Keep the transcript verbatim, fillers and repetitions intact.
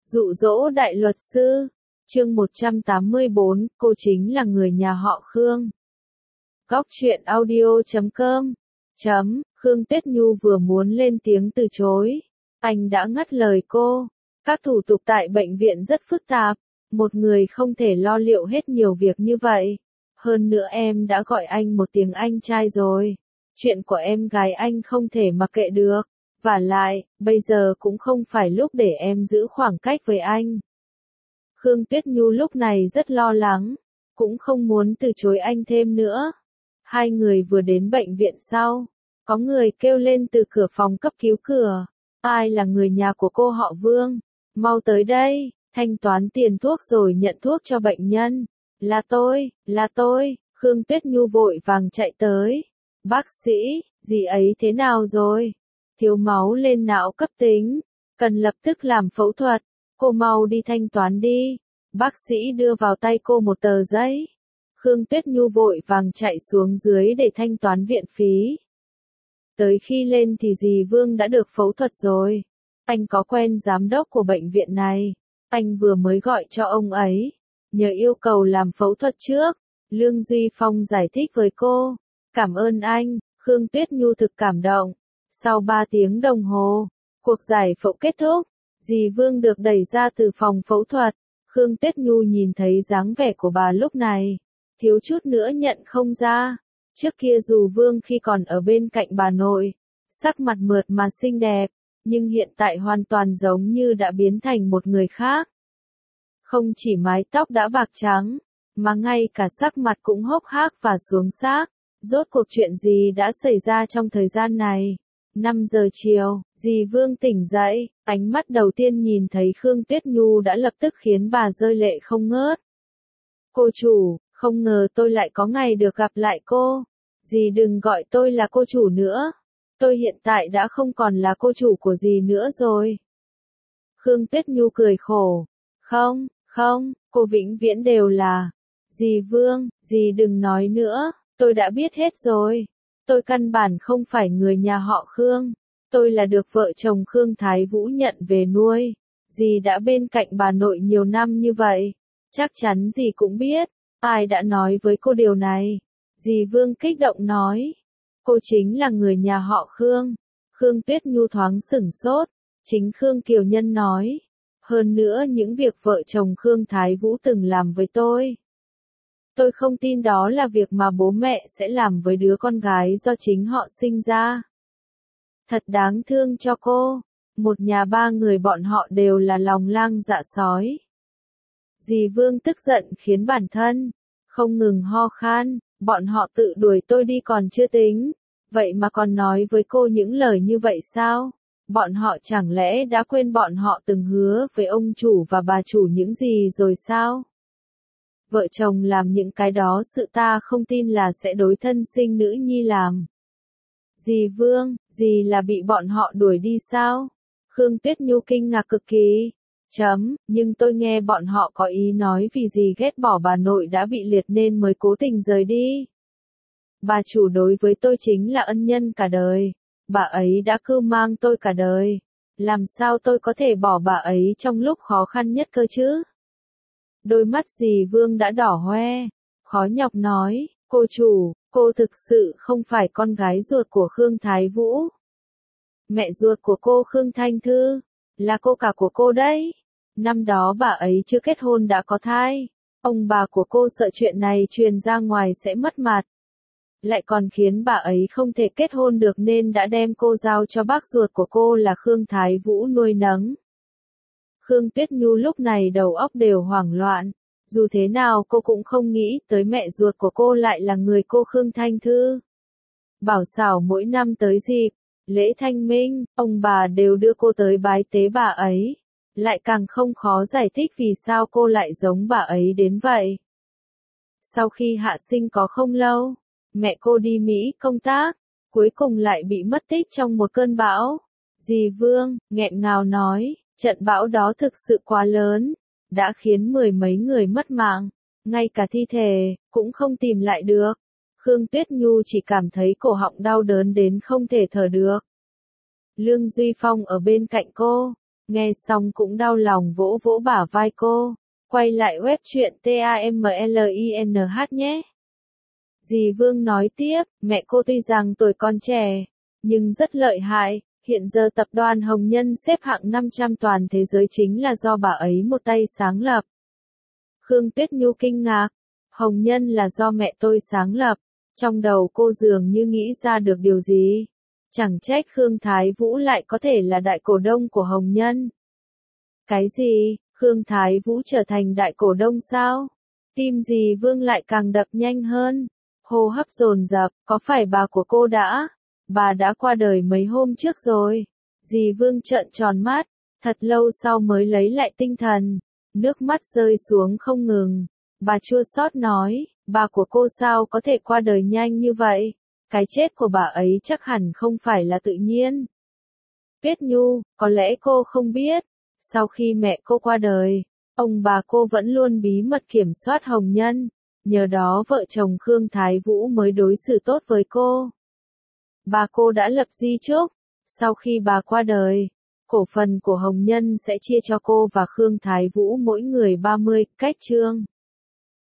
Dụ dỗ đại luật sư, chương một trăm tám mươi bốn, cô chính là người nhà họ Khương. Góc truyện audio chấm com chấm, Khương Tuyết Nhu vừa muốn lên tiếng từ chối. Anh đã ngắt lời cô. Các thủ tục tại bệnh viện rất phức tạp. Một người không thể lo liệu hết nhiều việc như vậy. Hơn nữa em đã gọi anh một tiếng anh trai rồi. Chuyện của em gái anh không thể mặc kệ được. Vả lại, bây giờ cũng không phải lúc để em giữ khoảng cách với anh. Khương Tuyết Nhu lúc này rất lo lắng, cũng không muốn từ chối anh thêm nữa. Hai người vừa đến bệnh viện sau, có người kêu lên từ cửa phòng cấp cứu cửa. Ai là người nhà của cô họ Vương? Mau tới đây, thanh toán tiền thuốc rồi nhận thuốc cho bệnh nhân. Là tôi, là tôi, Khương Tuyết Nhu vội vàng chạy tới. Bác sĩ, dì ấy thế nào rồi? Thiếu máu lên não cấp tính, cần lập tức làm phẫu thuật, cô mau đi thanh toán đi. Bác sĩ đưa vào tay cô một tờ giấy. Khương Tuyết Nhu vội vàng chạy xuống dưới để thanh toán viện phí. Tới khi lên thì dì Vương đã được phẫu thuật rồi. Anh có quen giám đốc của bệnh viện này. Anh vừa mới gọi cho ông ấy, nhờ yêu cầu làm phẫu thuật trước. Lương Duy Phong giải thích với cô. Cảm ơn anh, Khương Tuyết Nhu thực cảm động. Sau ba tiếng đồng hồ, cuộc giải phẫu kết thúc, dì Vương được đẩy ra từ phòng phẫu thuật. Khương Tuyết Nhu nhìn thấy dáng vẻ của bà lúc này, thiếu chút nữa nhận không ra. Trước kia dù Vương khi còn ở bên cạnh bà nội, sắc mặt mượt mà xinh đẹp, nhưng hiện tại hoàn toàn giống như đã biến thành một người khác. Không chỉ mái tóc đã bạc trắng, mà ngay cả sắc mặt cũng hốc hác và xuống xác. Rốt cuộc chuyện gì đã xảy ra trong thời gian này? năm giờ chiều, dì Vương tỉnh dậy, ánh mắt đầu tiên nhìn thấy Khương Tuyết Nhu đã lập tức khiến bà rơi lệ không ngớt. Cô chủ, không ngờ tôi lại có ngày được gặp lại cô. Dì đừng gọi tôi là cô chủ nữa. Tôi hiện tại đã không còn là cô chủ của dì nữa rồi. Khương Tuyết Nhu cười khổ. Không, không, cô vĩnh viễn đều là. Dì Vương, dì đừng nói nữa, tôi đã biết hết rồi. Tôi căn bản không phải người nhà họ Khương. Tôi là được vợ chồng Khương Thái Vũ nhận về nuôi. Dì đã bên cạnh bà nội nhiều năm như vậy. Chắc chắn dì cũng biết. Ai đã nói với cô điều này? Dì Vương kích động nói. Cô chính là người nhà họ Khương. Khương Tuyết Nhu thoáng sửng sốt. Chính Khương Kiều Nhân nói. Hơn nữa những việc vợ chồng Khương Thái Vũ từng làm với tôi. Tôi không tin đó là việc mà bố mẹ sẽ làm với đứa con gái do chính họ sinh ra. Thật đáng thương cho cô. Một nhà ba người bọn họ đều là lòng lang dạ sói. Dì Vương tức giận khiến bản thân không ngừng ho khan. Bọn họ tự đuổi tôi đi còn chưa tính. Vậy mà còn nói với cô những lời như vậy sao? Bọn họ chẳng lẽ đã quên bọn họ từng hứa với ông chủ và bà chủ những gì rồi sao? Vợ chồng làm những cái đó sự ta không tin là sẽ đối thân sinh nữ nhi làm. Dì Vương, dì là bị bọn họ đuổi đi sao? Khương Tuyết Nhu kinh ngạc cực kỳ. Chấm, nhưng tôi nghe bọn họ có ý nói vì dì ghét bỏ bà nội đã bị liệt nên mới cố tình rời đi. Bà chủ đối với tôi chính là ân nhân cả đời. Bà ấy đã cưu mang tôi cả đời. Làm sao tôi có thể bỏ bà ấy trong lúc khó khăn nhất cơ chứ? Đôi mắt dì Vương đã đỏ hoe, khó nhọc nói, cô chủ, cô thực sự không phải con gái ruột của Khương Thái Vũ. Mẹ ruột của cô Khương Thanh Thư, là cô cả của cô đấy. Năm đó bà ấy chưa kết hôn đã có thai, ông bà của cô sợ chuyện này truyền ra ngoài sẽ mất mặt. Lại còn khiến bà ấy không thể kết hôn được nên đã đem cô giao cho bác ruột của cô là Khương Thái Vũ nuôi nấng. Khương Tuyết Nhu lúc này đầu óc đều hoảng loạn, dù thế nào cô cũng không nghĩ tới mẹ ruột của cô lại là người cô Khương Thanh Thư. Bảo xảo mỗi năm tới dịp lễ Thanh Minh, ông bà đều đưa cô tới bái tế bà ấy, lại càng không khó giải thích vì sao cô lại giống bà ấy đến vậy. Sau khi hạ sinh có không lâu, mẹ cô đi Mỹ công tác, cuối cùng lại bị mất tích trong một cơn bão. Dì Vương, nghẹn ngào nói. Trận bão đó thực sự quá lớn, đã khiến mười mấy người mất mạng, ngay cả thi thể, cũng không tìm lại được. Khương Tuyết Nhu chỉ cảm thấy cổ họng đau đớn đến không thể thở được. Lương Duy Phong ở bên cạnh cô, Nghe xong cũng đau lòng vỗ vỗ bả vai cô. Quay lại web truyện tamlin nhé. Dì Vương nói tiếp, mẹ cô tuy rằng tuổi còn trẻ, nhưng rất lợi hại, hiện giờ tập đoàn Hồng Nhân xếp hạng năm trăm toàn thế giới chính là do bà ấy một tay sáng lập. Khương Tuyết Nhu kinh ngạc, Hồng Nhân là do mẹ tôi sáng lập, trong đầu cô dường như nghĩ ra được điều gì. Chẳng trách Khương Thái Vũ lại có thể là đại cổ đông của Hồng Nhân. Cái gì, Khương Thái Vũ trở thành đại cổ đông sao? Tim dì Vương lại càng đập nhanh hơn. Hô hấp dồn dập, có phải bà của cô đã? Bà đã qua đời mấy hôm trước rồi. Dì Vương trợn tròn mắt, thật lâu sau mới lấy lại tinh thần. Nước mắt rơi xuống không ngừng. Bà chua xót nói, bà của cô sao có thể qua đời nhanh như vậy? Cái chết của bà ấy chắc hẳn không phải là tự nhiên. Tuyết Nhu, có lẽ cô không biết. Sau khi mẹ cô qua đời, ông bà cô vẫn luôn bí mật kiểm soát Hồng Nhân. Nhờ đó vợ chồng Khương Thái Vũ mới đối xử tốt với cô. Bà cô đã lập di chúc, sau khi bà qua đời, cổ phần của Hồng Nhân sẽ chia cho cô và Khương Thái Vũ mỗi người ba mươi, cách chương.